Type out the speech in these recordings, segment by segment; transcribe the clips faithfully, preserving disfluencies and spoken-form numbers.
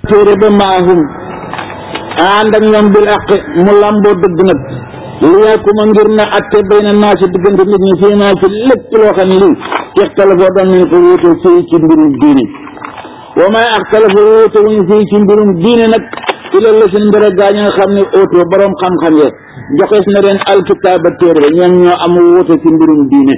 téere ba maahum ànd ak ñoom bil aq mu lamboo dëgg nag li yakuma ngir na atte bayna naa si diggante nit ñi fii naa ci lépp loo xam ne lii ixtalafoo doon nañ ko wóote fii ci mbirum diine wa maa ixtalafoo wóote wuñu fii ci mbirum diine nag ila la seen mbir gaa ñi nga xam ne óotoo boroom xam-xam ya joxees na leen alkitaaba téere ba ñoom ñoo am wóote ci mbirum diine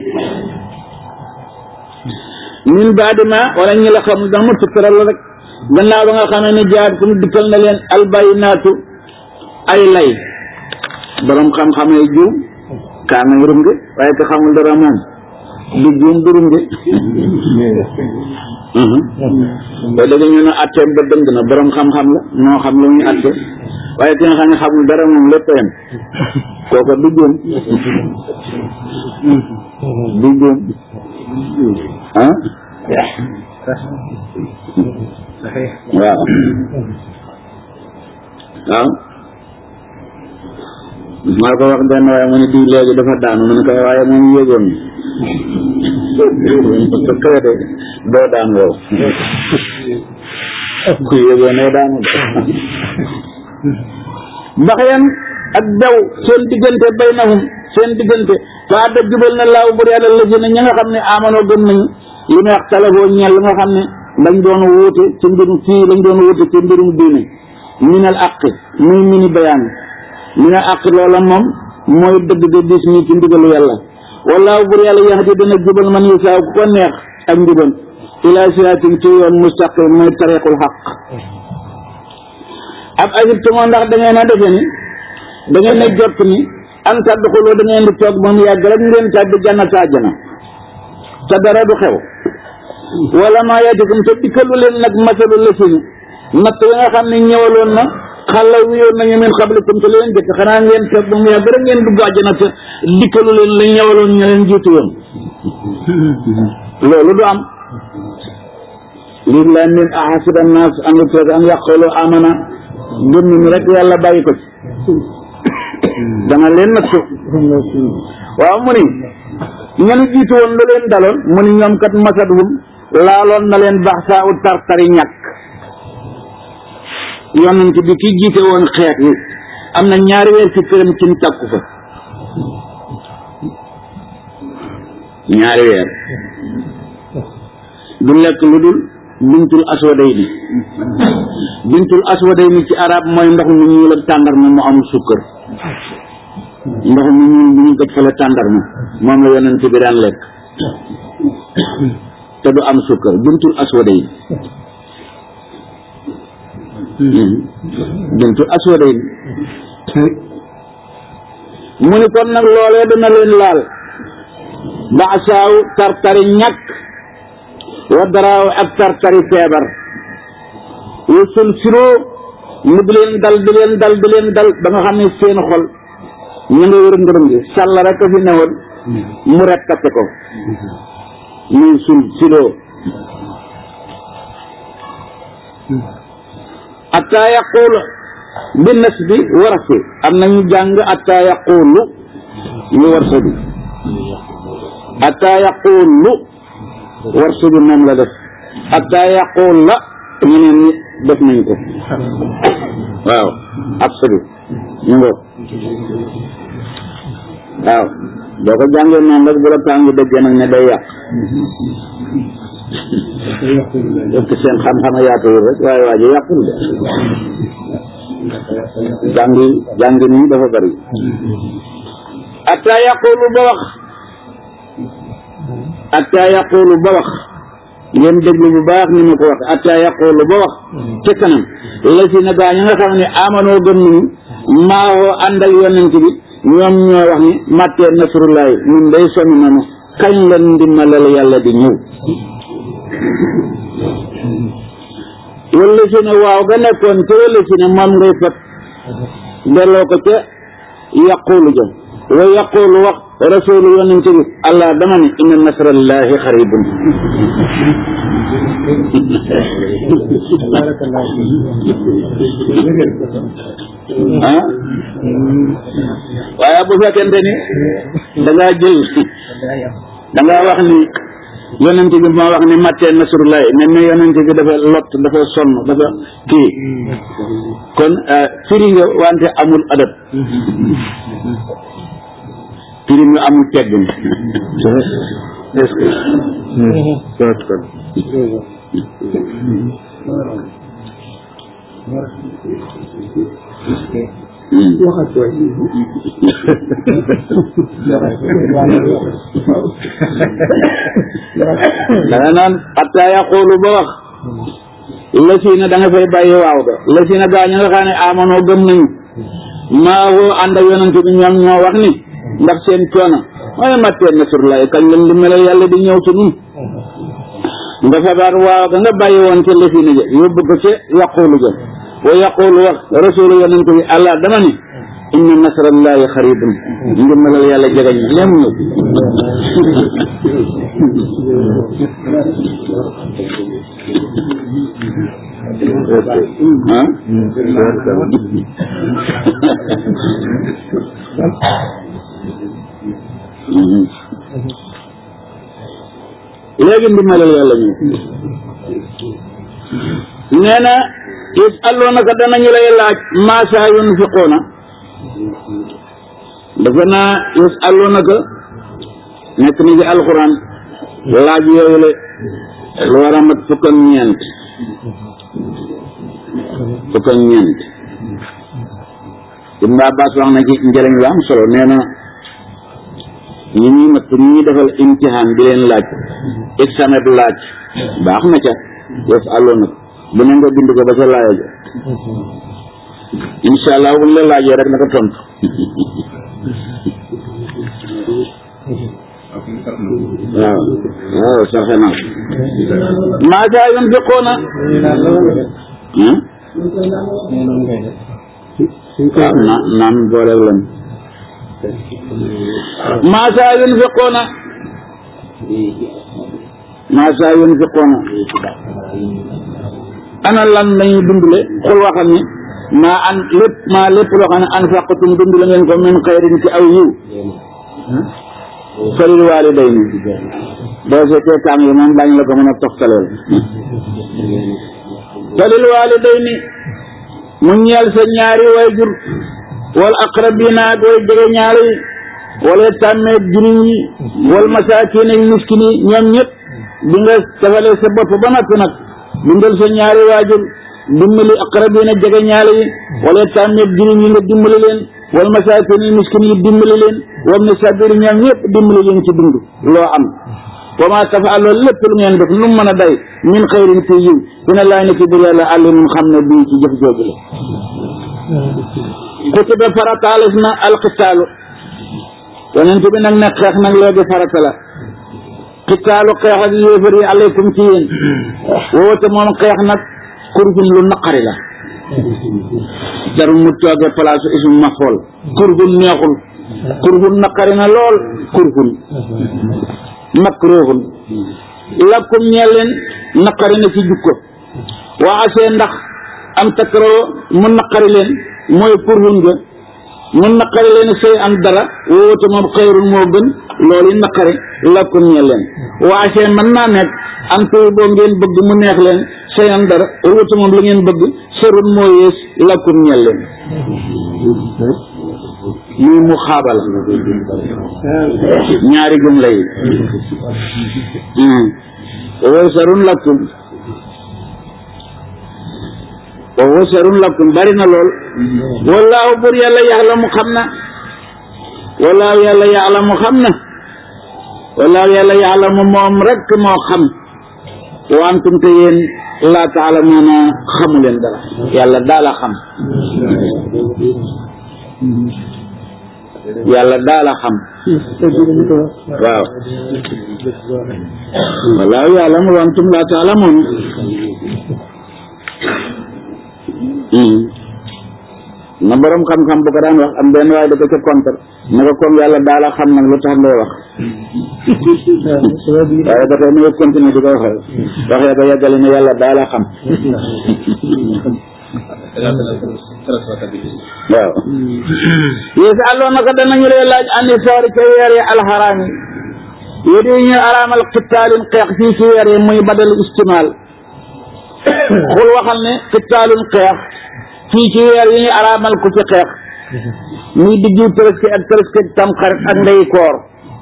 min baadi ma wala ñi la xamul dama tuttaral la rek gannaaw ba nga xamee ne jaar tum dikkal na leen albayinaatu ay lay boroom xam-xam ay juum kaa na rum de waaye ko xamul dara moom du juum du rum de ba dëgg ñu ne atteem ba dëng na boroom xam-xam la moo xam lu muy atte waaye ki nga xam ne xamul dara moom lépp yem kooka du juum du juum ah waaw waaw maa ko wax benn waaye mu ne diw léegi dafa daanu mu ne ko waaye moom yéegoon parce que de doo daan wow ku yéegoon ne daanu baxyan ak daw seen diggante baynahum seen diggante faa da jubal na laaw bur yàlla la si ne ñi nga xam ne amanoo gëm nañu li may wax talafoo ñeel li nga xam ne lañ doon wuute ci mbirum fii lañ doon wuute ci mbirum diine minal aq muy mini bayaan minal aq loola moom mooy dëgg de bis nii ci ndigalu yàlla wallaahu bur yàlla yahdi dana jubal man yashaa ku ko neex ak njubal ilaa siraatin ci yoon mustaqim mooy tariqul xaq ab ajibtumoo ndax da ngeen a defe ni da ngeen a jot ni an tadxuloo da ngeen di toog ba mu yàgg rek ngeen tàbbi jannata àjjana te dara du xew wala maa yaatikum te dikkalu leen nag masalu lësini natt yi nga xam ne ñëwaloon na xalla wiyoon nañu min qablikum te leen jëkk xanaa ngeen toog ba mu yàgg rek ngeen dugg àjjana te dikkalu leen la ñëwaloon ñu leen jiitu woon loolu du am lii la min ahasiba annaas an yutraku an yaqulu amana gëm ni rek yàlla bàyyi ko ci danga leen nattu waaw mu ni ñenu jiitu woon lu leen daloon mu ni ñoom kat masadhum laaloon na leen baxsaa u tartari ñàkk yonent bi ki jiite woon xeex yi am na ñaari weer ci këram cin takku fa ñaari weer du lekk lu dul bintul aswadayni bintul aswadayni ci arab mooy ndox mu ñuul ak tàndarma mu amul sukkar ndox mu ñuul bu ñu ko fële tàndarma moom la yonent bi daan lekk te du am sukkar bintul aswadayni bintul aswadayni mu ni kon nag loolee dana leen laal baasaaw tartari ñàkk wa daraaw ak tartari feebar wusul siroo mu di leen dal di leen dal di leen dal ba nga xam ne seen xol ñu nga wër ngërëm gi sàll rek a fi newoon mu rekkate ko muy sul siroo atta yaqulu bi nas bi warasi am nañu jàng atta yaqulu ñu warsa bi atta yaqulu warsa bi moom la def atta yaqul la ñeneen ñi def nañ ko waaw absadu ñu ngo waaw boo ko jàngee noonu rek bu la tàng dëggee nag ne day yàq def ko seen xam-xam a yaatuwul rek waaye waa ji yàqul de jàngi jàngi nii dafa bari atta yaqulu ba wax atta yaqulu ba wax ngeen déglu bu baax ni ma ko wax atta yaqulu ba wax te kanam la si na gaa ñi nga xam ne amanoo gëm nañu maawoo ànd ak yonent bi ñoom ñoo wax ni màttee nasrullahi ñun day sonn nañu kañ la ndimbalal yàlla di ñëw wala si ne waaw ga nekkoon te wala si ne moom ngay fat delloo ko ca yaqulu ja wa yaqulu wax rasulu yonent bi allah dama ne inna nasrallahi xaribun ah waaye bu fekkente ni da ngaa jël da ngaa wax ni yonent bi ma wax ni mattee nasrullahi ne ne yonent bi dafa lot dafa sonn dafa kii kon firi nga wante amul adab firi nga amul teggin est-ce que waxat waay danga naan hatta yaqulu ba wax la si na da nga fay bàyyi waaw da la si na gaa ñi nga xam ne amanoo gëm nañu maa woo ànd ak yonent bi ñoom ñoo wax ni ndax seen coono mooy mattee nasrullahi kañ lañ li melal yàlla di ñëw ci ñun nga fabaat waaw da nga bàyyi woon ca lëfi na ja yóbbu ko ca yaqulu ja wa yaqulu wax rasulu yonent bi allah dama ni inna nasrallahi xaribun ngir melal yàlla jegañ na léem ñëw léegi ndimbalal yàlla ñu nee na yasalunaka danañu lay laaj maa saa yunfiquuna dafa naa yasalunaka nekk ni ci alxuraan laaj yooyu la lu war a mat fukk ak ñeent fukk ak ñeent Ibn Abbas wax na ci njëriñ lu am solo nee na ñi ñuy mat ñi ñuy defal imtihaan di leen laaj examen bu laaj baax na ca yasalunaka bu ne nga bind ko ba ca laaya ja insha allah buñ la laajee rek naka tontu waaw waaw sarxe naa maa saa yunfiquuna waaw na naan booleel lan maa saa yunfiquuna maa saa yunfiquuna ana lan lañuy dundule xul waxam ni maa an lépp maa lépp loo xam ne anfaqtum dundule ngeen ko min xayrin ci aw yiw falil waalidayni boo seetee taam yi moom dañ la ko mën a toftaleel falil waalidayni mu ñeel sa ñaari wayjur wal aqrabina ak way jege ñaari yi wala tàmmeeg juriñ yi wal masaakin ak miskin yi ñoom ñëpp bi nga defalee sa bopp ba noppi nag dundal sa ñaari waajur dimbali aqrabina jege ñaari yi wala tàmmeeg juriñ yi nga dimbali leen wal masaakin yi miskin yi dimbali leen wam ne sabiri ñoom ñëpp dimbali leen ci dund loo am wa ma tafaalu lépp lu ngeen def lu mu mën a day min xayrin ci yiw dina laa ne ci biir yàlla alimun xam ne bii ci jëf jooju la kutiba farataalis na alqitaalu yonent bi nag ne xeex nag léegi farata la qitaalu xeex ak yéefar yi aleykum ci yéen woote moom xeex nag kurgun lu naqari la jarul mu toogee place isum ma xool kurgun neexul kurgun naqari na lool kurgun makruhun lakum ñeel leen naqari na ci jukko waasee ndax am takroo mu naqari leen mooy kurgun ga mu naqari leen sëy am dara woote moom xayrun moo gën loolu yi naqari lakum ñeel leen waasee mën naa nekk am tey boo ngeen bëgg mu neex leen sëy am dara woote moom la ngeen bëgg sërun moo yées lakum ñeel leen lii mu xaabal ñaari jumla yi wa sarun lakum wa sarun lakum bari na lool wallaahu bur yàlla yaxlamu xam na wallaahu yàlla yaxlamu xam na wallaahu yàlla yaxlamu moom rek moo xam wa antum te yéen laa taalamuuna xamu leen dara yàlla daal a xam yàlla daal a xam waaw wallaahu ya'lamu wa antum laa ta'lamuun na borom xam-xam bu ko daan wax am benn waaye da ko ca contre ne ko comme yàlla daal a xam nag lu tax ngay wax waaye ba tey na nga continuer di ko waxee waxee ba yàggale ne yàlla daal a xam waaw yéesi àlloon naka danañu lay laaj andi soori ca weer yi alxaraam yi yéen ñu araamal qitaalun xeex fii ci weer yi muy badal istimaal xul waxal ne qitaalun xeex fii ci weer yi ñu araamal ku ci xeex muy diggu Tabaski ak Tabaski ak Tamxarit ak ndey koor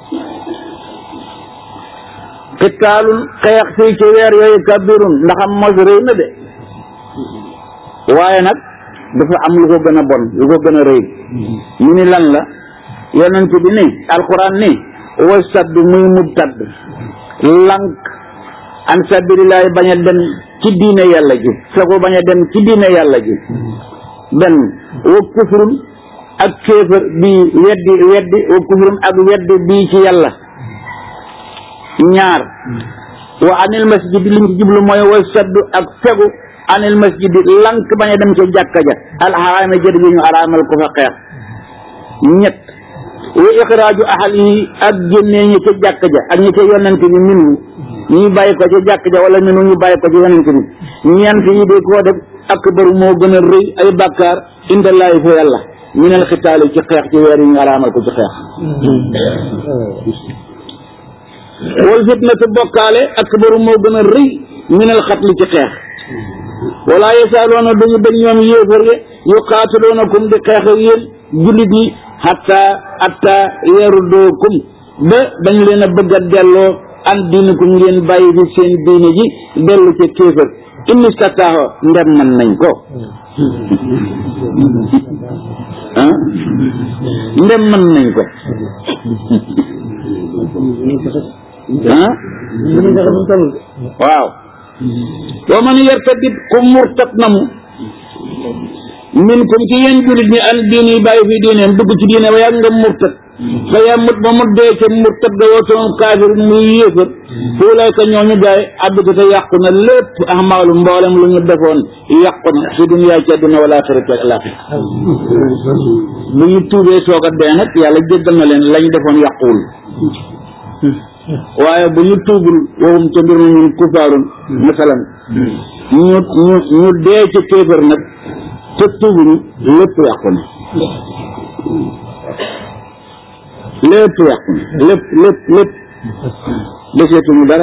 qitaalun xeex fii ci weer yooyu kabirun ndax am mos rëy na de waaye nag dafa am lu ko gën a bon lu ko gën a rëy ñu ni lan la yonent bi ni alquran ni wa sadd muy mubtad lank an sabilillahi bañ a dem ci diine yàlla ji sago bañ a dem ci diine yàlla ji benn wa kufrun ak kéefër bii weddi weddi wa kufrun ak weddi bii ci yàlla ñaar wa anil masjid li mu ci jublu mooy wa sadd ak fegu anil masjid lank bañ a dem ca jàkka ja alxaraama jëd gi ñu araamal ko fa xeex ñett wa ixraaju ahal yi ak génnee ñi ca jàkka ja ak ñi ca yonent bi minu ñuy bàyyi ko ca jàkka ja wala minu ñu bàyyi ko ci yonent bi ñeent yi de koo def akbar moo gën a rëy ay bàkkaar indallaahi fa yàlla minal xitaali ci xeex ci weer yi ñu araamal ko ci xeex wal fitnatu bokkaale akbar moo gën a rëy minal xatli ci xeex wala yasaaluuna duñu dañ ñoom yéefar ye yuqaatiluunakum di xeex ak yéen jullit yi hatta hatta yarudduukum ba dañ leen a bëgg a delloo an diinikum ngeen bàyyi fi seen diine ji dellu ca kéefar in istataaxo ndem mën nañ ko ah ndem mën nañ ko ah waaw wa man yartadid ku murtat namu min kum ci yéen jullit ñi an diini bàyyi fi diineem dugg ci diine ba yàgg nga murtat fa yamut ba mu dee ca murtat ga wootoon kaafir muy yéefar foo lay ka ñooñu gaay àdduna te yàqu na lépp ahmaalu mboolem lu ñu defoon yàqu na fi duniyaa ci àdduna wala axira ci àllaaxira bu ñu tuubee soog a dee nag yàlla jéggal na leen lañ defoon yàquwul waaye bu ñu tuubul waxum ca mbir ma ñun kufaarun masalan ñu ñu ñu dee ci kéefar nag te tuubuñu lépp yàqu na lépp yàqu na lépp lépp lépp deseetuñu dara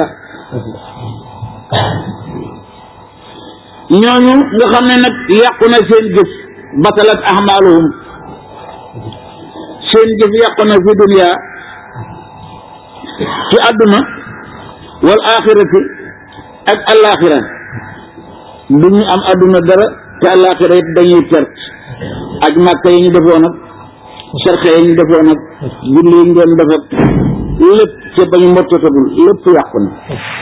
ñooñu nga xam ne nag yàqu na seen jëf batalat ahmaaluhum seen jëf yàqu na fi dunya ci àdduna wal axirati ak alaxira du ñu am àdduna dara te alaxira it dañuy perte ak màkka yi ñu defoon ak sarxe yi ñu defoon ak julli yi ñu doon def ak lépp ca bañu mottatagul lépp yàqu na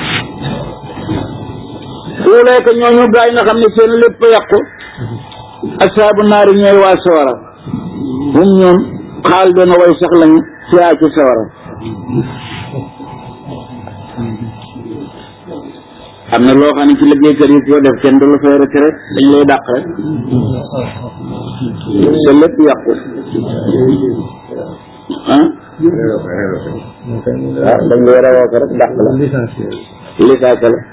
loolee ko ñooñu gaay nga xam ne seen lépp yàqu asaabu naari ñooy waa sawara hum ñoom xaal doona way sax lañu fiyaa ci sawara am na loo xam ne ci liggéeykat yi ko def kenn du la fay retraite dañ lay dàq rek te lépp yàqu ah waaw dañ lay rawoo ko rek dàq la licencié la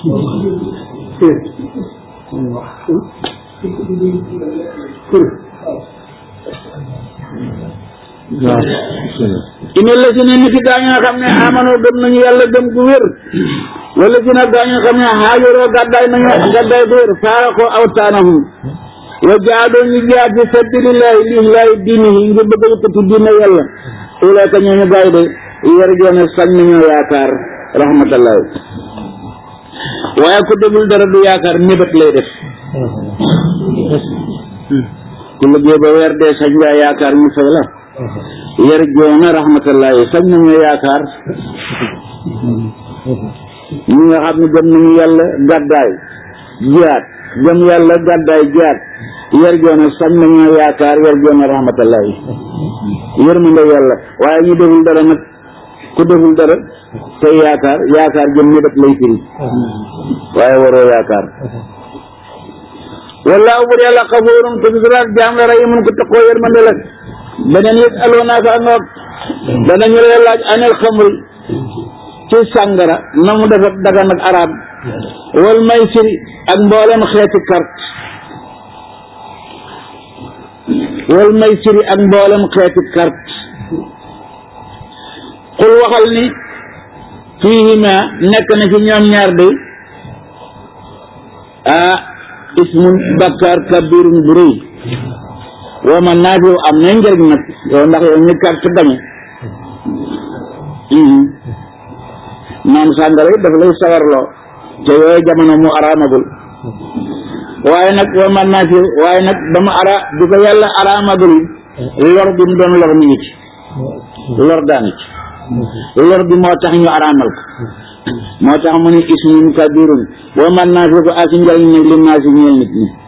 ina la si ne ni ki gaa ñi nga xam ne amanoo gëm nañu yàlla gëm gu wér wala si nag gaa ñi nga xam ne xaajaroo gàddaay nañu gàddaay gu wér faara ko awtaanahum wa jaadoo ñu jaar fi sabilillahi lillahi diinihi ngir bëgg a yëkkati diine yàlla ulaaka ñooñu gaay de yarjuuna sañ nañoo yaakaar rahmatullahi waaye ku deful dara du yaakaar mébét lay def ku liggéey ba weer dee sañ ngaa yaakaar ñu fay la yarjuuna rahmatullahi sañ nañoo yaakaar ñi nga xam ne gëm nañu yàlla gàddaay jihaad gëm yàlla gàddaay jihaad yarjuuna sañ nañoo yaakaar yarjuuna rahmatullahi yërmande yàlla waaye ñu deful dara nag ku deful dara tey yaakaar yaakaar jëm mébét lay firi waaye waroo yaakaar wallaahu bur yàlla xafuurun ko suturaat jaam la rahiimun ko taqoo yërmande la beneen yëg aloonaka ngoog danañu lay laaj anel xamri ci sàngara na mu def ak dagan ak arab wal maysiri ak mboolem xeeti carte wal maysiri ak mboolem xeeti carte xul waxal ni fiihima nekk na ci ñoom ñaar de ah ismun bakkaar kabirun bu rëy wa man naafiu am na njëriñ nag yow ndax yow ñu carte gañe naan sàngara yi dafa lay sawarloo te yooyu jamono mu araamagul waaye nag wa man naafiu waaye nag ba mu ara du ko yàlla araamagul lor bi mu doon lor mi ngi ci lor daanu ci lor bi moo tax ñu araamal ko moo tax mu ne ismun kabirun wa man naafiu ko ak njëriñ nag li naa si ñeel nit ñi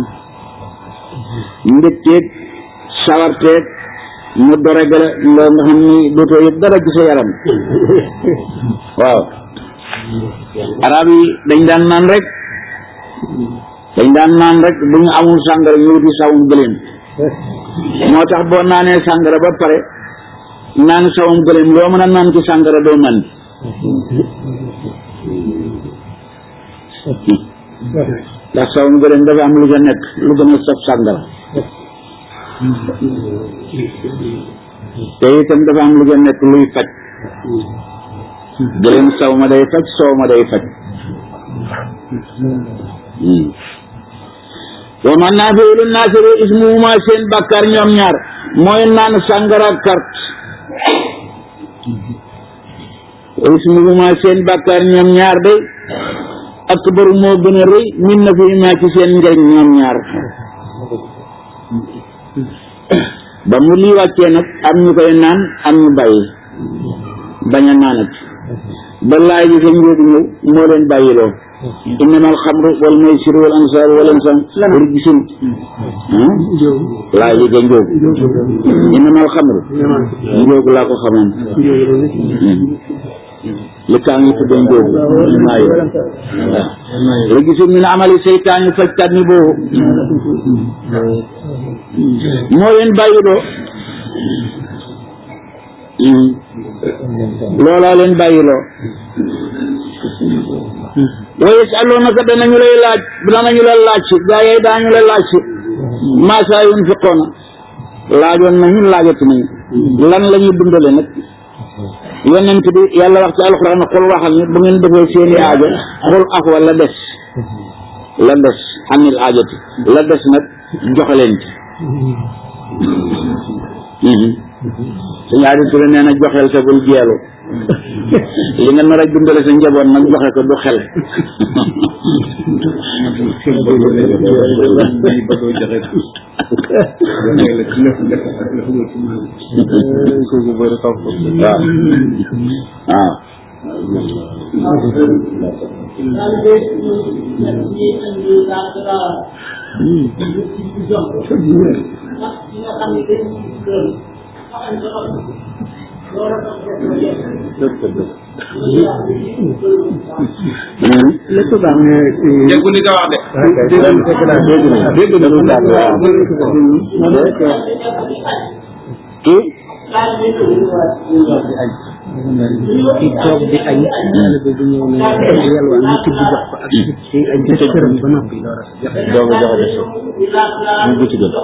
mbégteeg sawarteeg mu doregale loo nga xam ni dootoo yëpp dara ci sa yaram waaw arab yi dañ daan naan rek dañ daan naan rek bu ñu amul sàngara ñu wuti sawum gëléem moo tax boo naanee sàngara ba pare naan sawum gëléem loo mën a naan ci sàngara doo man ndax sawum gëléem dafa am lu ca nekk lu gën a saf sàngara te itam dafa am lu ca nekk luy faj gëléem saw ma day faj soow ma day faj wa man naafiu lin naasi ismuhuma seen bàkkaar ñoom ñaar mooy naan sàngara carte ismuhuma seen bàkkaar ñoom ñaar de akbaru moo gën a rëy min na fi ma ci seen njëriñ ñoom ñaar ba mu lii wàccee nag am ñu koy naan am ñu bàyyi bañ a naanat ba laay ji sa njóogu ñëw moo leen bàyyiloo innama alxamru wal maysiru wal ansaaru wal ansam rijsun laay ji sa njóogu innama alxamru njóogu laa ko xamoon li kaa ngi tuddee njóogu maayo rijsun min amali seytaani fajtanibuuhu moo leen bàyyiloo loolaa leen bàyyiloo wa yasalunaka danañu lay laaj danañu la laaj si gaa yooyu daañu la laaj si maasaa yunfiqoona laajoon nañu laajati nañu lan la ñuy dundale nag yonent bi yàlla wax ci alxuraan xul waxal ni bu ngeen defee seeni aajo xul afwa la des la des anil aajati la des nag joxe leen ci suñu aadi ture nee na joxeel te bul jeelu li nga nar a dundale sa njaboot nag joxe ko du xel lépp baax na déggu li nga wax de dégg na lu daal waaw kii ci toog di añ xale bi du ñëw ne yalwaan ñu tibb jox ko ak ci añ ci këram ba noppi door a joxe doog a joxe des ñu bu ci gën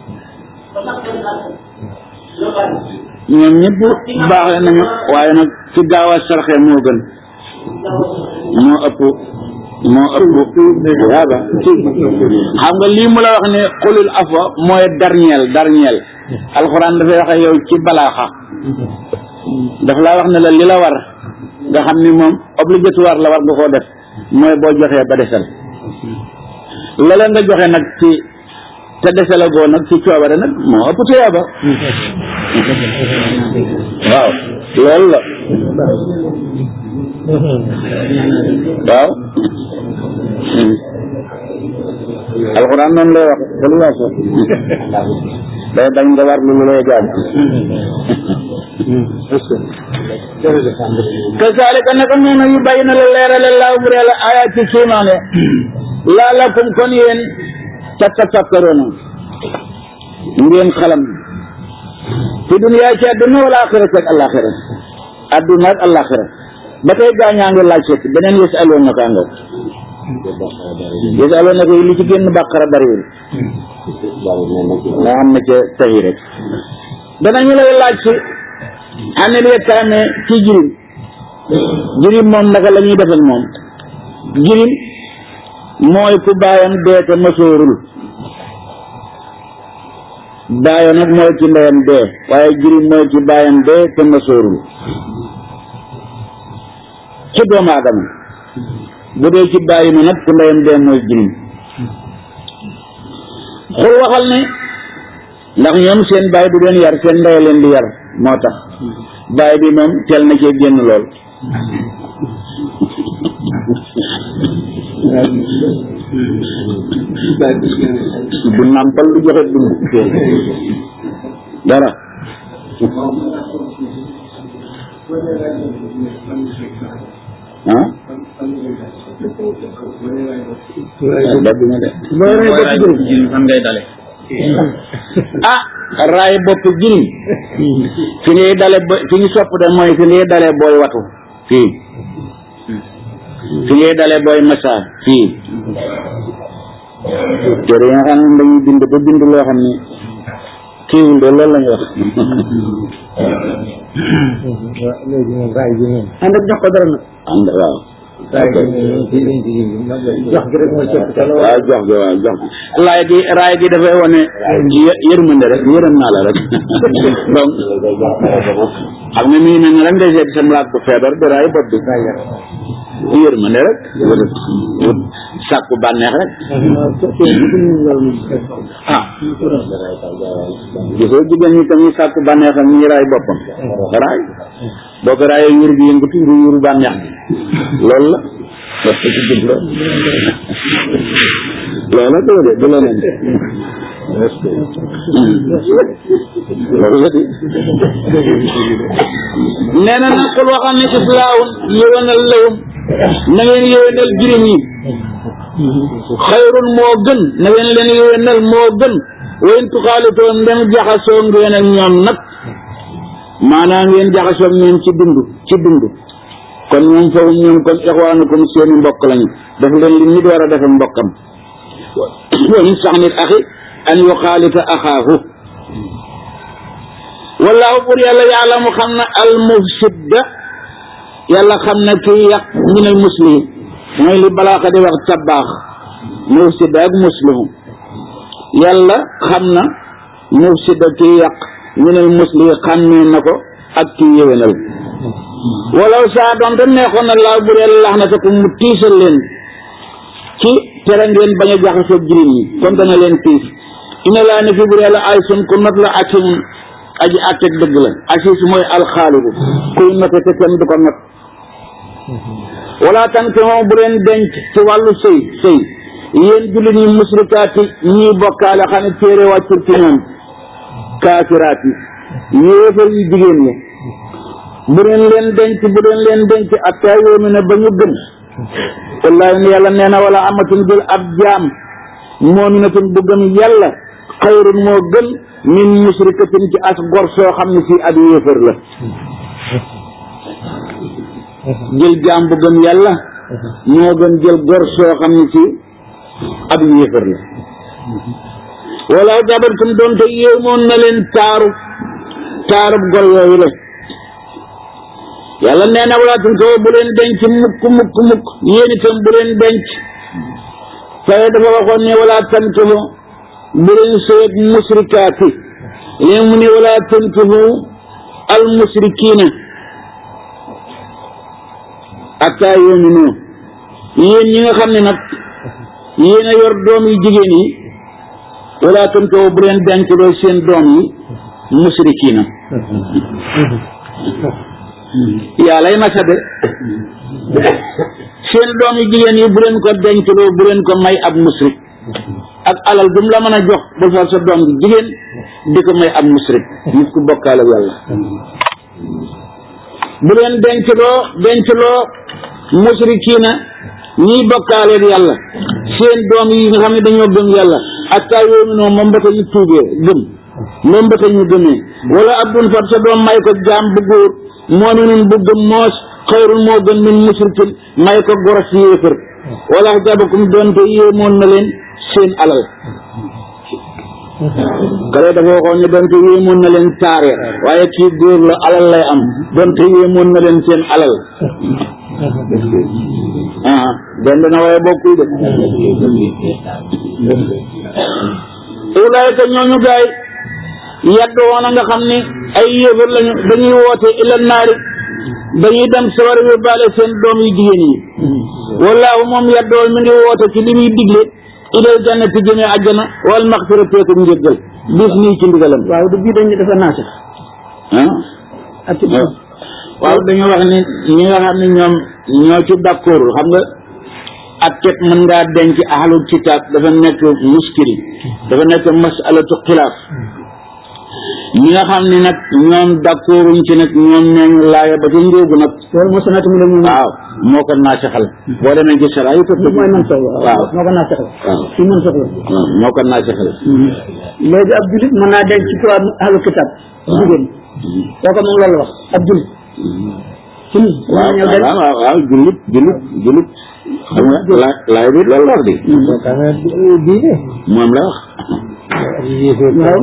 ñoom ñëpp baaxee nañu waaye nag ci gaaw a sarxe moo gën moo ëpp moo ëpp waaba xam nga lii mu la wax ne xulul afwa mooy darñeel darñeel alxuraan dafay waxe yow ci balaaxa daf laa wax ne la li la war nga xam ni moom obligatoire la war nga koo def mooy boo joxee ba desal loola nga joxe nag ci te desala goo nag ci coobare nag moo ëpp tuyaaba waaw loolu la waaw alxuraan noonu lay wax xolu waaso day bañ nga war lu lay jaam kazalika naka noonu yu bàyyi na la leerale laaw bu reela ayaat ci kéemaane laalakum kon yéen tatafakkaroona ngeen xalam fi duniyaa ci àdduna wala axira ci ak alaxira àdduna ak alaxira ba tey gaañaa ngi laaj seet beneen yës aloon na ko àngaw yës aloon na ko li ci génn bàqara bariwul nga xam na ca taxi rek danañu lay laaj si anel yetaame ci jirim jirim moom naka la ñuy def ak moom jirim mooy ku baayam dee te masoorul baayam nag mooy ci ndeyam dee waaye jirim mooy ci baayam dee te masoorul ci doomu aadama bu dee ci bàyyi ma nag ku ndeyam dee mooy jirim xul waxal ne ndax ñoom seen baay du leen yar seen ndey leen di yar moo tax baay bi moom teel na cee génn lool du nàmpal du joxe dund dara ah ah raay bopp jirim fi ngay dale bo fi ñu sopp de mooy fi ngay dale booy watu fii fi ngay dale booy massa fii téere yi nga xam ne dañuy bind ba bind loo xam ne kiiwul de loolu la ñu wax léegi moom raay bi moom ànd ak jox ko dara nag ànd waaw raay bi moom ci lañ ci jox gi rek mooy cëpp waaw jox gi waaw jox gi raay gi raay gi dafay wane yërmande rek yërëm naa la rek donc xam ne mii mel ne rek ngay seet sa malaat bu feebar di raay bopp bi yërmande rek wut sàkku bànneex rek ah gisoo jigéen ñi tamit sàkku bànneex ak ñi raay boppam raay boo ko raayee yuur bi yëngatu ndu yuuru bànneex bi loolu la wax ko ci jub la loolu la doo de du leneen loolu la di nee na nag xul waxal ne islaahun yéwénal lawum na ngeen yéwénal jirim yi xayrun moo gën na ngeen leen yéwénal moo gën wayn tuxaalitoo ndem jaxasoo ngeen ak ñoom nag maanaam ngeen jaxasoo ak ñoom ci dund ci dund kon ñoom foofu ñoom kon ixwaanukum seeni mbokk lañu daf leen li nit war a def mbokkam wa min saxnil axi an yuxaalita axaahu wallaahu pour yàlla yaalamu xam na al mufsidda yàlla xam na kii yàq minal muslimin mooy li balaaxa di wax tabbaax mufsidda ak muslimu yàlla xam na mufsidda kii yàq minal muslimin xàmmee na ko ak kii yéwénal walaw saa doon te neexoon na laa bur yàlla lax na te ko mu tiisal leen ci tere ngeen bañ a jaxasoo jirim yi kon dana leen tiis ina laa ne fi bur yàlla ay sun ku not la akimun aji àtteeg dëgg la asis mooy alxaalibu kuy note te kenn du ko not wala tan ke moom bu leen denc ci wàllu sëy sëy yéen jullit ñi musrikaati ñii bokkaale xam ne téere wàccul ci ñoom kaafiraat yi yéefar yu jigéen ñi bu leen leen denc bu leen leen denc atta yoomi na ba ñu gëm wallaahi ne yàlla nee na wala amatin jël ab jaam moominatin bu gëm yàlla xayrun moo gën min musrikatin ci as gor soo xam ne fii ab yéefar la jël jaam bu gëm yàlla moo gën jël gor soo xam ne fii ab yéefar la wala jabartum doonte yéemoon na leen taaru taarub gor yooyu la yàlla nee na wala tunkoo bu leen denc mukk mukk mukk yéen itam bu leen denc faye dafa waxoon ne wala tankihu bu leen sëyeg musrikaati léegi mu ne wala tankihu al musrikiina atta yuminu yéen ñi nga xam ne nag yéen a yor doom yu jigéen yi wala tankihu bu leen denc doo seen doom yi musrikiina yaa lay masa de seen doom yu jigéen yi bu leen ko denculoo bu leen ko may ab musrik ak alal dum la mën a jox bu far sa doom bi jigéen di ko may ab musrik nit ku bokkaale yàlla bu leen denculoo denculoo musrikiina ñiy bokkaale yàlla seen doom yi nga xam ne dañoo gëm yàlla ak taa yooyu noonu moom ba ta ñu tuubee gëm moom ba ta ñu gëmee wala abdun far sa doom may ko jaam bu góor moominun bu gëm moos xayrun moo gën min musrikin may ko goros yéefër wala jabakum doonte yéemoon na leen seen alal kale dafa waxoon ne donte yéemoon na leen taare waaye kii góor la alal lay am donte yéemoon na leen seen alal ah dend na waaye bokkul de ulaayka ñooñu gaay yàgg woon nga xam ne ay yéefar lañu dañuy woote ila naari dañuy dem sawar yu baale seen doom yu jigéen yi wallaahu moom yàddoo mi ngi woote ci li muy digle ilal jannati jëmee àjjana wal maxfira teeku njëggal bis nii ci ndigalam waaw du bii dañu dafa naasix ah waaw dañu wax ni ñi nga xam ne ñoom ñoo ci d'accord xam nga ak ket mën ngaa denc ahlul kitaab dafa nekk muskil dafa nekk masalatu xilaaf ñi nga xam ne nag ñoom d'accorduñ ci nag ñoom ñooñu laaya ba ca njóogu nag loolu moo sanatu mu leen waaw moo ko naasixal boo demee ci sara yi tëdd mooy man soxla waaw moo ko naasixal waaw ci man soxla waaw moo ko naasixal léegi ab julit mën naa denc ci tubaab ahlu kitaab jigéen kooku moom loolu wax ab julit ci waaw waaw waaw jullit jullit jullit xam nga la laay bi loolu la wax di diine moom la wax waaw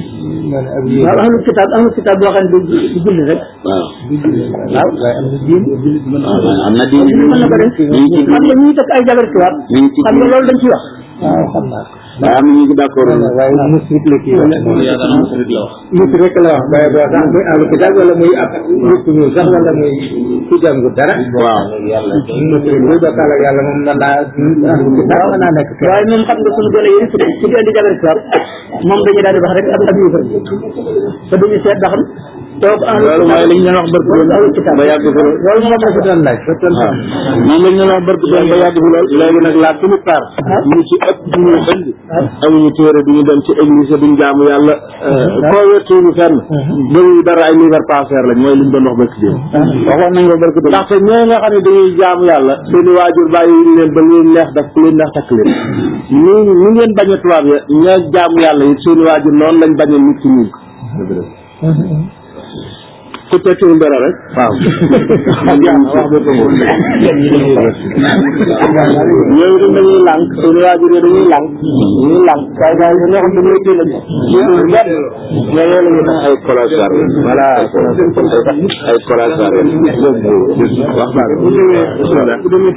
waaw ahlu kitaab ahlu kitaab boo xam ne du du julli rek waaw waaw am na diine am na diine mën na ko def xam nga ñuy takk ay jabar tubaab xam nga loolu dañ ci wax waaw xam naa waaye am na ñu ngi d'accord waaye musrik la kii wax musrik la wax musrik rek la wax waaye boo sax muy ahlu kitaab wala muy ab nit ku ñuul sax wala muy ku jàngu dara waaw musrik buy bokkaal ak yàlla moom nan laa ahlu kitaab mën naa nekk waaye moom xam nga suñu gone yi su su di indi jabar tubaab moom dañuy daal di wax rek ab ab yëfër te duñu seet ba xam toog loolu mooy li ñu leen wax barke doon ba yàgg fi lool loolu moom la ko doon laaj moom la ñu leen wax barke doon ba yàgg fi lool léegi nag la plupart ñu ci ëpp duñu indi amuñu téere duñu dem ci église duñu jaamu yàlla koo wettuñu fenn dañuy dara ay liver passer lañ mooy li ñu doon wax barke doon waxoon nañ ko barke doon ndaxte ñoo nga xam ne dañuy jaamu yàlla seeni waajur bàyyi leen ba leen neex daf ku leen neex takk leen ni ni ngeen bañ a tubaab ya ña jaamu yàlla it seeni waajur noonu lañ bañee nit ci ñun ku tekkiwul dara rek waaw wax ba ko moom ñooñu dañ dañuy lànk suñu waajur yi dañuy lànk dañuy lànk waaye daal ñu ñoo xam dañuy kii lañ benn ñoo la ñu ay colassar voilà ay colassar wax naa bu demee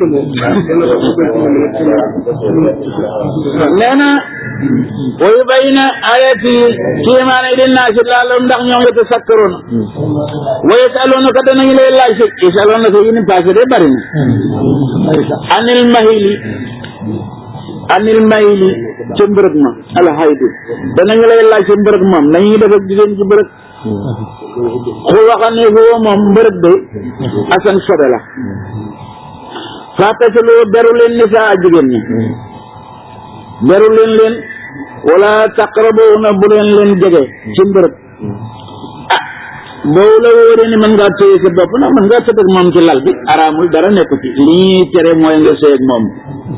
nee na wayu bay na ayati kiimaane linnaasi laalum ndax ñoom nga te sakkaroon wa yasalunaka danañu lay laaj si yasalunaka yi ni passé de bari na anil mahili anil mahili ca mbërëg ma alxaydu danañu lay laaj si mbërëg moom nañuy def ak jigéen ci mbërëg xul waxal ne foofu moom mbërëg de asan sobe la faatasalu beru leen nisaa a jigéen ñi beru leen leen wala taqrabuuna bu leen leen jege ci mbërëg boobu la wóoree ni mën ngaa téye sa bopp ndax mën ngaa tëdd ak moom ci lal bi araamul dara nekku ci li ñuy tere mooy nga sëy ak moom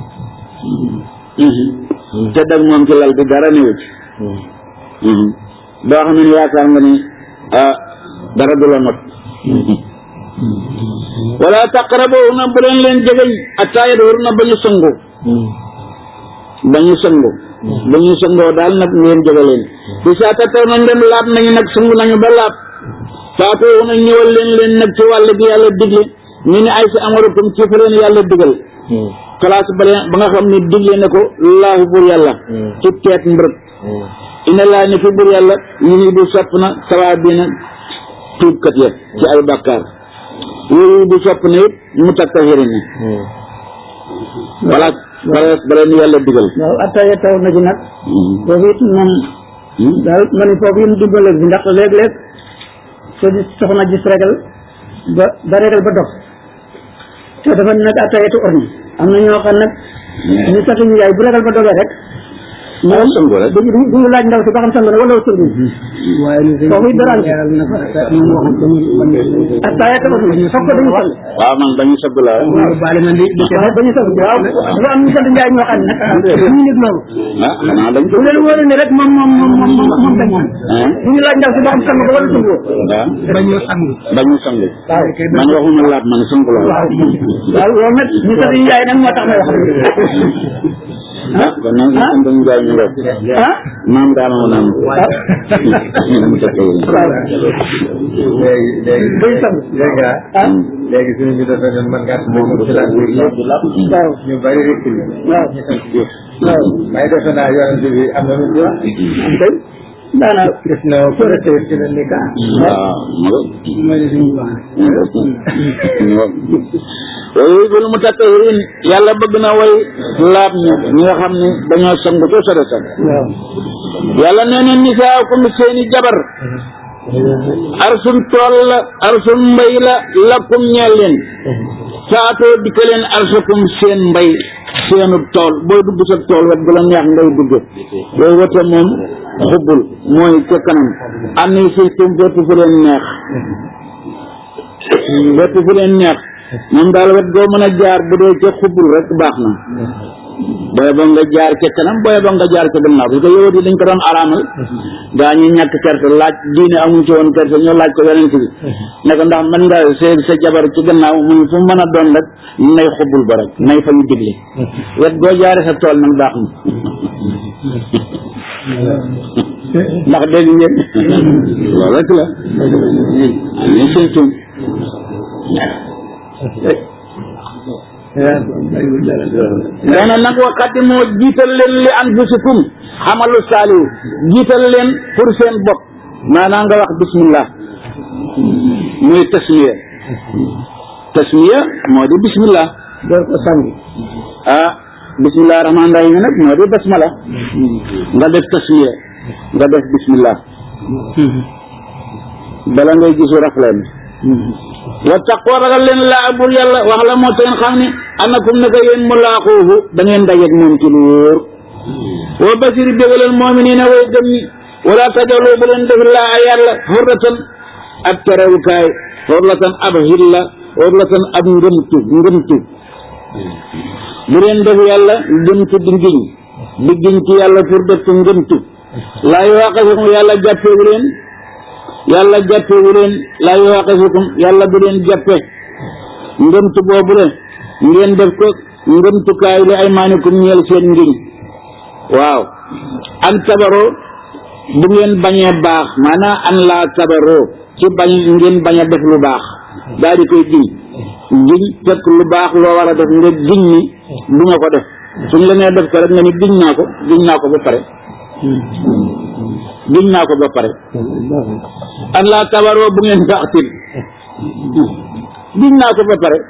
tëdd ak moom ci lal bi dara newu ci doo xam ne yaakaar nga ni ah dara du la not wala taqrabuuna bu leen leen jegeñ attaa yadhurna ba ñu sangu ba ñu sangu ba ñu sangoo daal nag ngeen jege leen bi saa tattaw na ndem laab nañu nag sangu nañu ba laab faatoo na ñëwal leen leen nag ci wàll gi yàlla digle ñu ne ay si amaratum ci fa leen yàlla digal classe ba leen ba nga xam ne digle na ko laahu bur yàlla ci teet mbërëg ina laa ne fi bur yàlla ñu ni du sopp na sawaa bi na tuubkat ya ci ay bàkkaar yooyu du sopp na it mu takkafiri na voilà bala ba leen yàlla digal waaw attaaya taw na ci nag foofu it moom daal ma ne foofu yéen dimbale bi ndax léeg-léeg soo gis soxna gis regal ba ba regal ba dox te dafa nag attayatu orni am na ñoo xam nag ñu satu ñu yaay bu regal ba dogee rek ñoom sangu rek duñu duñu laaj ndaw si ba xam sangu na wala sangu foofu it dara attayatu orni foog ko dañu sang waaw man dañu sëgg la baale na di waaw dañu sang waaw dafa am ñu sant njaay ñoo xam ne nag ñu nit loolu ah xanaa dañ ko bu leen wóoree ne rek moom moom moom moom moom dañ moom duñu laaj ndaw si ba xam sang ko wala sangu waaw dañu sang dañu sangu man waxuma laat man sangu la waaw waaw loolu nag ñu sant njaay nag moo tax may wax ah kon nag dañ jaay ñu rek ah maam daama mu naam mu takk léegi léegi day sang dégg nga ah léegi suñu bi dafa doon mën ngaa moom ci la waaw ñu bari rek waaw waaw may defe naa yonent bi am na lu ñu wax am kay daana gis na proté ci la ni ka waaw mooy li suñu baax waaye bul mu tattahirin yàlla bëgg na way laab ñu ñi nga xam ne dañoo sangu to sore sang waaw yàlla nee na nisaakum seeni jabar arsun tool la arsun mbay la lakum ñeel leen saatoo dikka leen arsakum seen mbay seenu tool booy dugg sa tool wet bu la neex ngay dugg booy wete moom xubbul mooy ca kanam am na si tum wet fu leen neex wet fu leen neex moom daal wet goo mën a jaar bu dee ca xubbul rek baax na booy ba nga jaar ca kanam booy ba nga jaar ca gannaaw parce que yow di dañ ko doon araamal gaa ñi ñàkk kerte laaj diine amuñ ci woon kerte ñoo laaj ko yonent bi ne ko ndax mën nga see sa jabar ci gannaaw muy fu mën a doon rek nay xubbul ba rek nay fa ñu digle wet goo jaare sa tool nag baax na ndax dégg ngeen loolu rek la ñu seen tum nee na nag waxati moo jiital leen li anfusikum xamalu saalihu jiital leen pour seen bopp maanaam nga wax bismillah muy tasmiya tasmiya moo di bismillah door ko sangi ah bismillah rahmaan rahim nag moo di basmala nga def tasmiya nga def bismillah bala ngay gisu rafleen wa taqoo ragal leen laa bur yàlla wax la moo seen xam ne annakum naka yéen mu laaxuufu da ngeen dajeeg moom ci lu wóor wa basiri bégalal mu'miniina way gëm ñi wala tajaloo bu leen def laa yàlla xurratan ab terewukaay xurratan ab xilla xurratan ab ngëmtu ngëmtu bu leen def yàlla ngëmtu di ngiñ di giñ ci yàlla pour def ko ngëmtu laa yuwaaqifukum yàlla jàppewu leen yàlla jàppewu leen laa yuwaaqifukum yàlla du leen jàppe ngëmtu boobu le ngeen def ko ngëmtukaay li aymaanikum ñeel seen ngiñ waaw an tabaroo bu ngeen bañee baax maanaam an laa tabaroo ci bañ ngeen bañ a def lu baax daal di koy giñ giñ fekk lu baax loo war a def nga giñ ni du nga ko def suñ la nee def ko rek nga ni giñ naa ko giñ naa ko ba pare giñ naa ko ba pare an laa tabaroo bu ngeen baaxtil giñ naa ko ba pare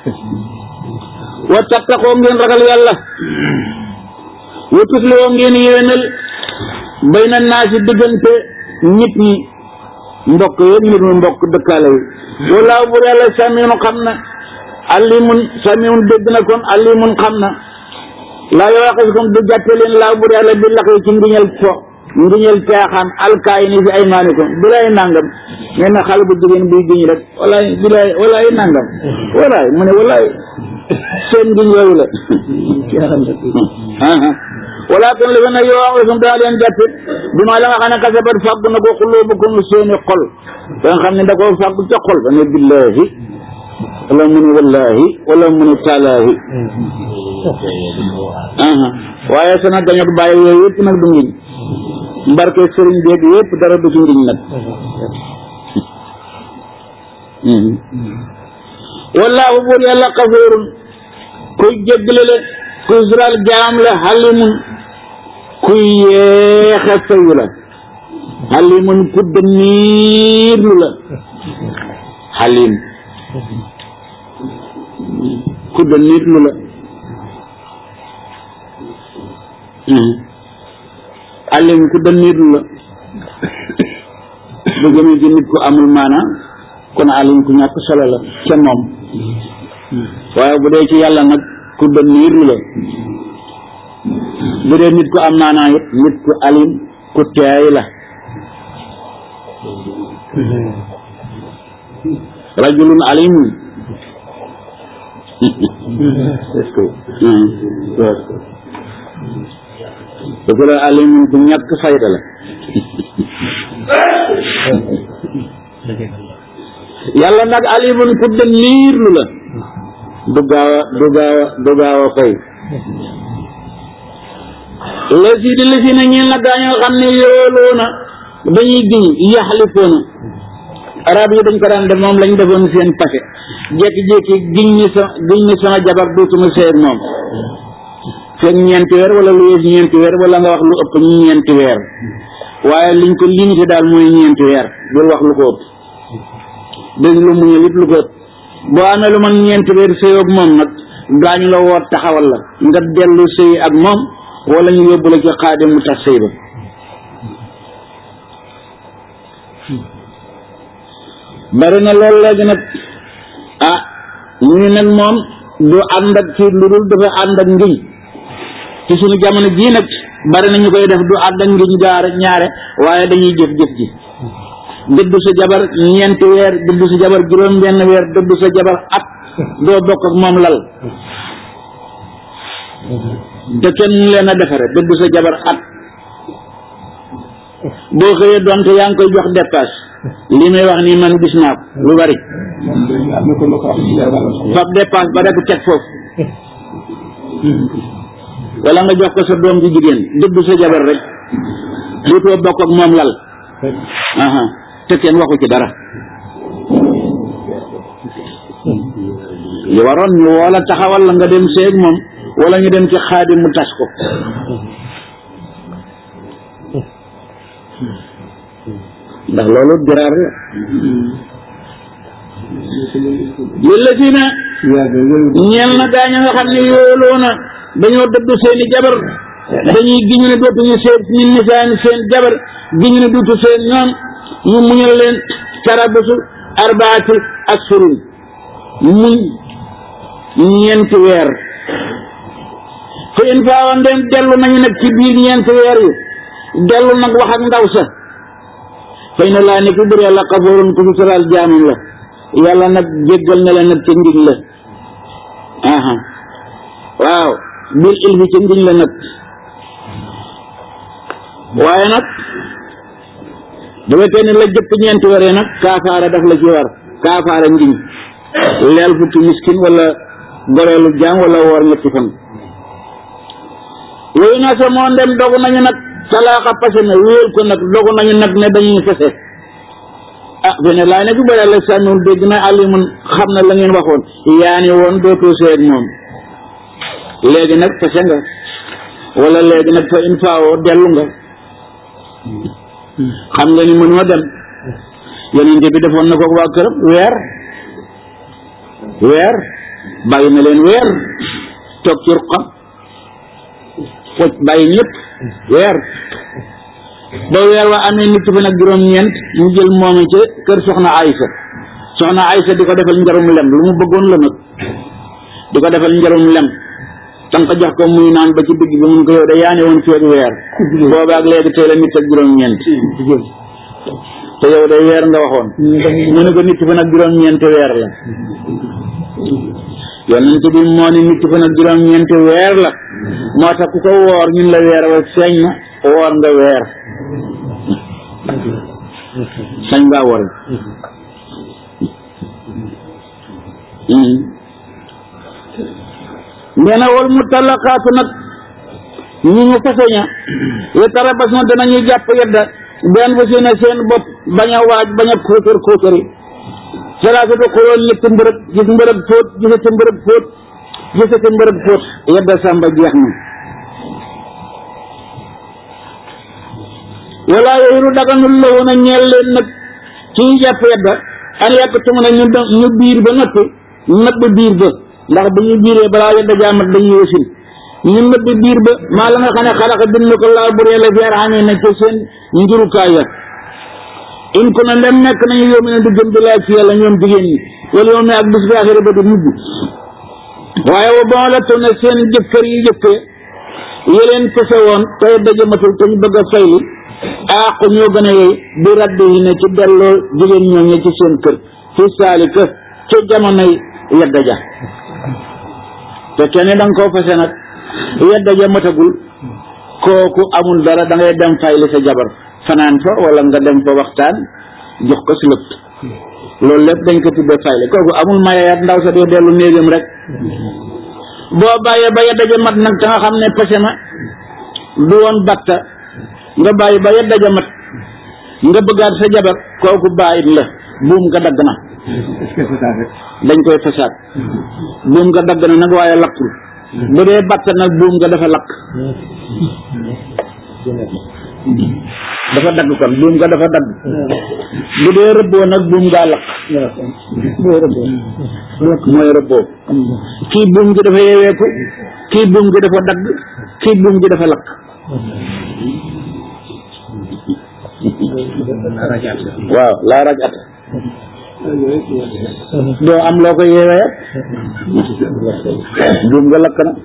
wa tattaqoo ngeen ragal yàlla wa tusloo ngeen yéenal bayna naasi diggante nit ñi mbokk yëpp nit ñi mbokk dëkkaale yi walaaw bu yàlla samiun xam na alimun samiun dégg na kon alimun xam na laa yuwaaqifukum du jàppe leen laaw bu yàlla bi lax yi ci ngiñal fo ngiñal caaxaan alkaay ni fi aymaanikum bi lay nangam nee na xale bu jigéen buy giñ rek walaay bi lay walaay nangam walaay mu ne walaay seen giñ yooyu la wala kon li na yuwaaqifukum daa leen jàppe bi ma la nga xam ne kasabat fàgg na ko xuluubukum seeni xol ba nga xam ne da koo fàgg ca xol ba ne billaahi wala mu ne wallaahi wala mu ne taalaahi waaye sana gañ ak bàyyi yooyu yëpp nag du ngiñ mbarke sëriñ beeg yëpp dara du ci ngiñ nag wallaahu buur yàlla xafuurun kuy jéggale la kuy sural jaam la xalimun kuy yeexe fayu la xalimun ku dënniirlu la xalim ku dënniirlu la xalim ku dënniirlu la bu jëmee ci nit ku amul maana kon alim ku ñàkk solo la ca moom waaye bu dee ci yàlla nag ku dënniirlu la bu dee nit ku am maanaa it nit ku alim ku teey la rajulun alimun est-ce que dëgg la alimun ku ñàkk fayda la yàlla nag alimun ku dënniirlu la du gaaw a du gaaw a du gaaw a fay la si di la si na ñeen la gaa ñoo xam ne yooloona dañuy giñ yaxlifoona arab yi dañ ko daan def moom lañ defoon seen pase jékki-jékki giñ ni sa giñ ni sama jabar dootuma sëy ak moom fekk ñeenti weer wala lu yées ñeenti weer wala nga wax lu ëpp ñeenti weer waaye liñ ko limité daal mooy ñeenti weer bul wax lu ko ëpp dañ lu muñal it lu ko ëpp boo amee lu man ñeenti weer sëy ak moom nag daañu la woot taxawal la nga dellu sëy ak moom wala ñu yóbbu la ci xaadim mu tas sëy ba bari na loolu léegi nag ah ñu ni nag moom du ànd ak ci lu dul dafa ànd ak ngiñ ci suñu jamono jii nag bari na ñu koy def du ànd ak ngiñ gaar ñaare waaye dañuy jëf jëf ji dëddu sa jabar ñeenti weer dëddu sa jabar juróom benn weer dëddu sa jabar at doo bokk ak moom lal te kenn mu leen a defare dëddu sa jabar at boo xëyee donte yaa ngi koy jox dépasse li may wax nii man gis naa ko lu bari fab dépasse ba rek teg foofu wala nga jox ko sa doom ji jigéen dëddu sa jabar rek dootoo bokk ak moom lal aha te kenn waxu ci dara li waroon ñu woola taxawal la nga dem seeg moom wala ñu dem ci xaadim mu tas ko ndax loolu diraar la li la si na ñeel na gaaña nga xam ne yooloo na dañoo dëddu seeni jabar dañuy giñu ne dootuñu seen ñun nisaani seen jabar giñu ne dootu seen ñoom ñu muñal leen tarabusu arbaati ashurin muñ ñeenti weer fa in faawa ndeen dellu nañu nag ci biir ñeenti weer yu dellu nag wax ak ndaw sa fay na laa nekk bur yàlla xafoorun ku sutural jaamam la yàlla nag jéggal na la nag ca ngiñ la aha waaw biir ilfi ca ngiñ la nag waaye nag bu fekkee ne la jëkk ñeenti weer nag kaafaara daf la ci war kaafaara ngiñ leel fukki miskin wala goreelu jaam wala woor ñetti fan yooyu na sa moo ndem dogu nañu nag talaaxa pase na wéel ko nag dogu nañu nag ne dañuy fese ah fene laa ne bu bëri la sànniwul dégg na alimun xam na la ngeen waxoon yaa ni woon dootoo seet moom léegi nag fese nga wala léegi nag fa in faawoo dellu nga xam nga ni mënuma dem yonent bi defoon na ko waa këram weer weer bàyyi na leen weer toog ci ruqam foj bàyyi ñëpp weer ba weer wa amee nit fa nag juróom-ñeent mu jël moom ci kër soxna Aysa soxna Aysa di ko defal njarum lem lu mu bëggoon la nag di ko defal njarum lem tam ko jox ko muy naan ba ci digg bi mun ko yow de yaa ne woon fii ak weer boobaak léegi tey la nit ak juróom-ñeent te yow de weer nga waxoon mu ne ko nit fa nag juróom-ñeenti weer la yonent bi moo ni nit fa nag juróom-ñeenti weer la moo tax ku ko woor ñun la weer wa feeñ na woor nga weer sañ ngaa woor nee na wal mutallaqaatu nag ñi ñu faseña ya tarabas na danañu jàpp yedda benn bu si ne seen bopp bañ a waaj bañ a kóotóor kóotóori salaasatu xuloon ñetti mbërëg gis mbërëg fóot gisati mbërëg fóot gisati mbërëg fóot yedda sàmba jeex na wala yooyu daganul la woon a ñeel leen nag ci ñu jàpp yedda an yàq tumu na ñu ñu biir ba noppi nëbb biir ba ndax bu ñu biiree balaa yedda jaamat dañuy wasin ñu nëbb biir ba maa la nga xam ne xalaqa bind ko laa buree la fiar xamee na ci seen njurukaay ya in ko na ndem nekk nañu yow mi ne di gëm di laaj ci yàlla ñoom jigéen ñi wala yow mi ak bis bi axira ba di mujj waaye wa bon la toog na seen jëkkër yi jëkkee yeleen pese woon te yedda jamatul te ñu bëgg a fayli aaqu ñoo gën a yey bi radd yi ne ci delloo jigéen ñoo ñe ci seen kër fi saalika ci jamonoy yedda ja te kenn da nga koo fase nag yedda ja matagul kooku amul dara da ngay dem fayli sa jabar fanaan fa wala nga dem fa waxtaan jox ko si lëpp loolu lépp dañ ko tuddee fayli kooku amul mayayaat ndaw sa dee dellu néegam rek boo bàyyee ba yedda ja mat nag te nga xam ne fase na du woon batta nga bàyyi ba yedda jamat nga bëggaat sa jabar kooku bàyyit la buum nga dagg na dañ koy fasaat buum nga dagg na nag waaye lakkul bu dee batta nag buum nga dafa lakk dafa dagg kon buum nga dafa dagg bu dee rëbboo nag buum ngaa lakk mooy rëbboo kii buum gi dafa yeweeku kii buum gi dafa dagg kii buum gi dafa lakk waaw laa rajat doo am loo ko yeewee buum nga lakk na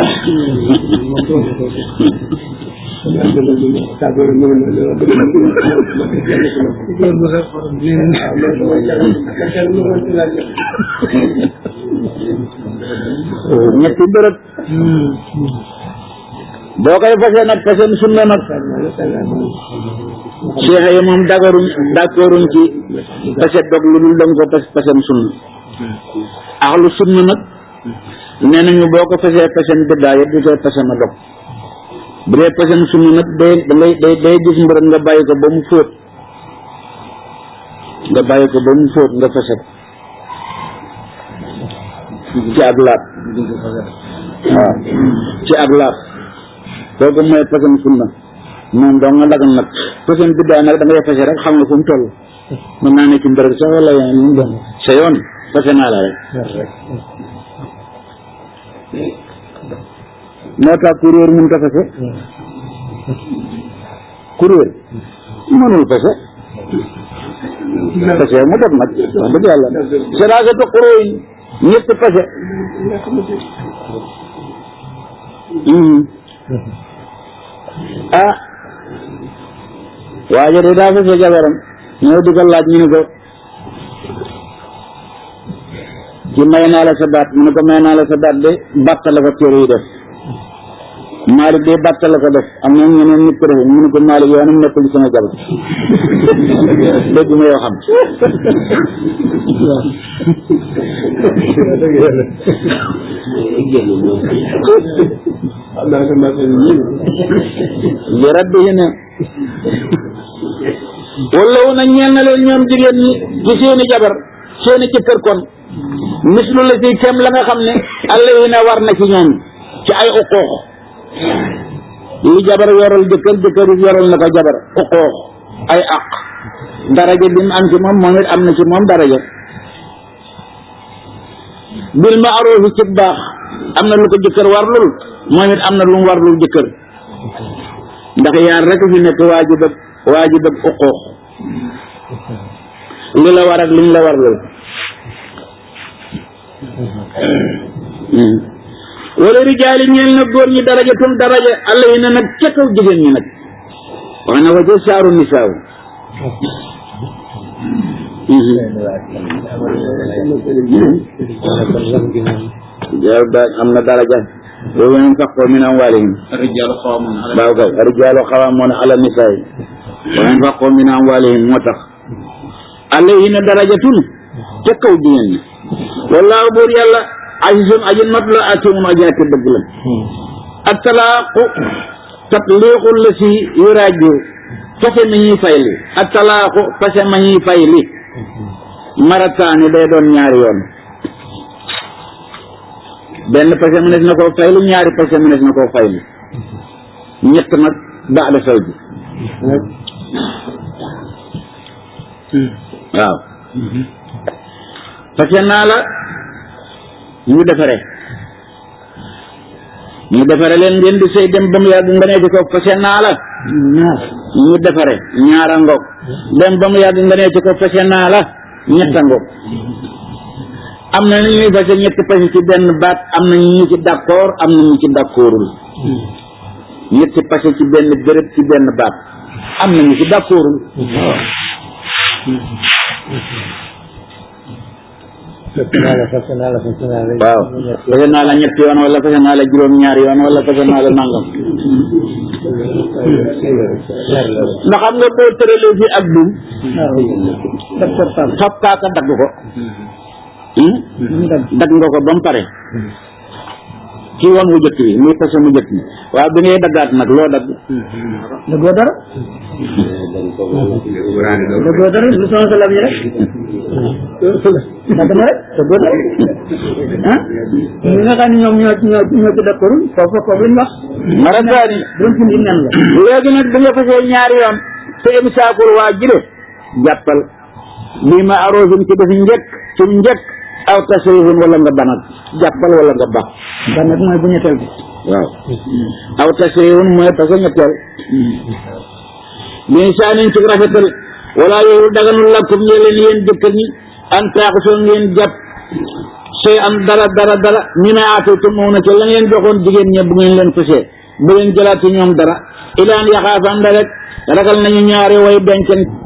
ñetti bërëb boo koy fase nag fasem sunna nag cheikh yi moom dagaruñ d'accorduñ ci fase dog lu dul danga ko fas fasem sunna axlu sunna nag nee nañu boo ko fasee fasem biddaa yëpp du koy fasem a dog bu dee fasem sunna nag day dangay day day gis mbërëb nga bàyyi ko ba mu fóot nga bàyyi ko ba mu fóot nga fase ci ak laab waaw ci ak laab kooku mooy fasem sunna moom doo nga dagan nag fasem biddaa nag da ngay fase rek xam nga fu mu toll mën naa ne ci mbërëg sax wala yeneen lu mu doon sa yoon fase naa la rek moo tax kuréer mun ta fase kuréer mënul fase fase mu dog nag wax dëgg yàlla seraasatu xuróoyin ñett fase ah waaye de daa fase jabaram ñëw di ko laaj ñu ni ko ci may naa la sa baat mu ne ko may naa la sa baat de bàtt la ko téere yi def Malick de bàtt la ko def am na ñeneen nit ko def mu ne ko Malick yow anam nekkul sama jabar dégg ma yoo xam li rabbi yi ne wala wu na ñeel na leen ñoom jigéen ñi ci seeni jabar seeni ci kër kon mislu la si kem la nga xam ne allah yi ne war na ci ñoom ci ay uqoox li jabar yoral jëkkër jëkkër yi yoral na ko jabar uqoox ay aq daraja bi mu am ci moom moom it am na ci moom daraja bil ma'ruf ci baax am na lu ko jëkkër warlul moom it am na lu mu warlul jëkkër ndax yaar rek fi nekk waajib ak waajib ak uqoox li la war ak liñ la warlul wala rijaali ñeel na góor ñi daraja tun daraja allah yi na nag ca kaw jigéen ñi nag wax na wa ca saaru nisaaw yow da am na daraja boobu ñoom sax ko min amwaalihim waaw kay rijaalu xawaamuuna ala nisaa wa anfaqu min amwaalihim moo tax allah yi na daraja tun ca kaw jigéen ñi wallaahu buur yàlla azizun aji not la akimun aji nekk dëgg la ak talaaqu tatliqu la si yuraaju fase ma ñuy fayli ak talaaqu fase ma ñuy fayli marataani day doon ñaari yoon benn fase mënees na koo fayli ñaari fase mënees na koo fayli ñett nag ba'da zawji waaw fase naa la ñu defare ñu defare leen ngeen di sëy dem ba mu yàgg nga ne ci ko fase naa la ñu defare ñaara ngoog dem ba mu yàgg nga ne ci ko fase naa la ñetta ngoog am na ñuy fase ñetti fase ci benn baat am na ñu ci d'accord am na ñu ci d'accordul ñetti fase ci benn béréb ci benn baat am na ñu ci d'accordul fase naa la fase naa la fase naa la waaw fase naa la ñetti yoon wala fase naa la juróom-ñaari yoon wala fase naa la nangam ndax xam nga boo tëralee fii ak dum fab kaaka dagg ko dagg nga ko ba mu pare ci woon wu jëkk bi muy fase mu jëkk bi waaw bi ngay daggaat nag loo dagg dëggoo dara dëggoo dara lu soxla sa lam yi rek dagg na rek dëggoo dara ah ñi nga xam ne ñoom ñoo ñoo ñoo ci d'accord foofu foofu lañ wax mara daani doon fi nen la léegi nag bi nga fasee ñaari yoon te imsaakul waa jile jàppal bii ma aroosin ci def njëkk ci njëkk aw tasrifun wala nga banat jàppal wala nga bax banat mooy bu ñetteel bi waaw aw tasrifun mooy parce que ñetteel bi saanin ci rafetal wala yooyu daganul lakum ñe leen yéen jëkkër ñi an taaxusoo ngeen jàpp sey am dara dara dara ñu ne aataytum moom na ci la ngeen joxoon jigéen ñe bu ngeen leen fasee bu ngeen jëlaat ci ñoom dara ilaan yaxaafan da rek ragal nañu ñaari way dencen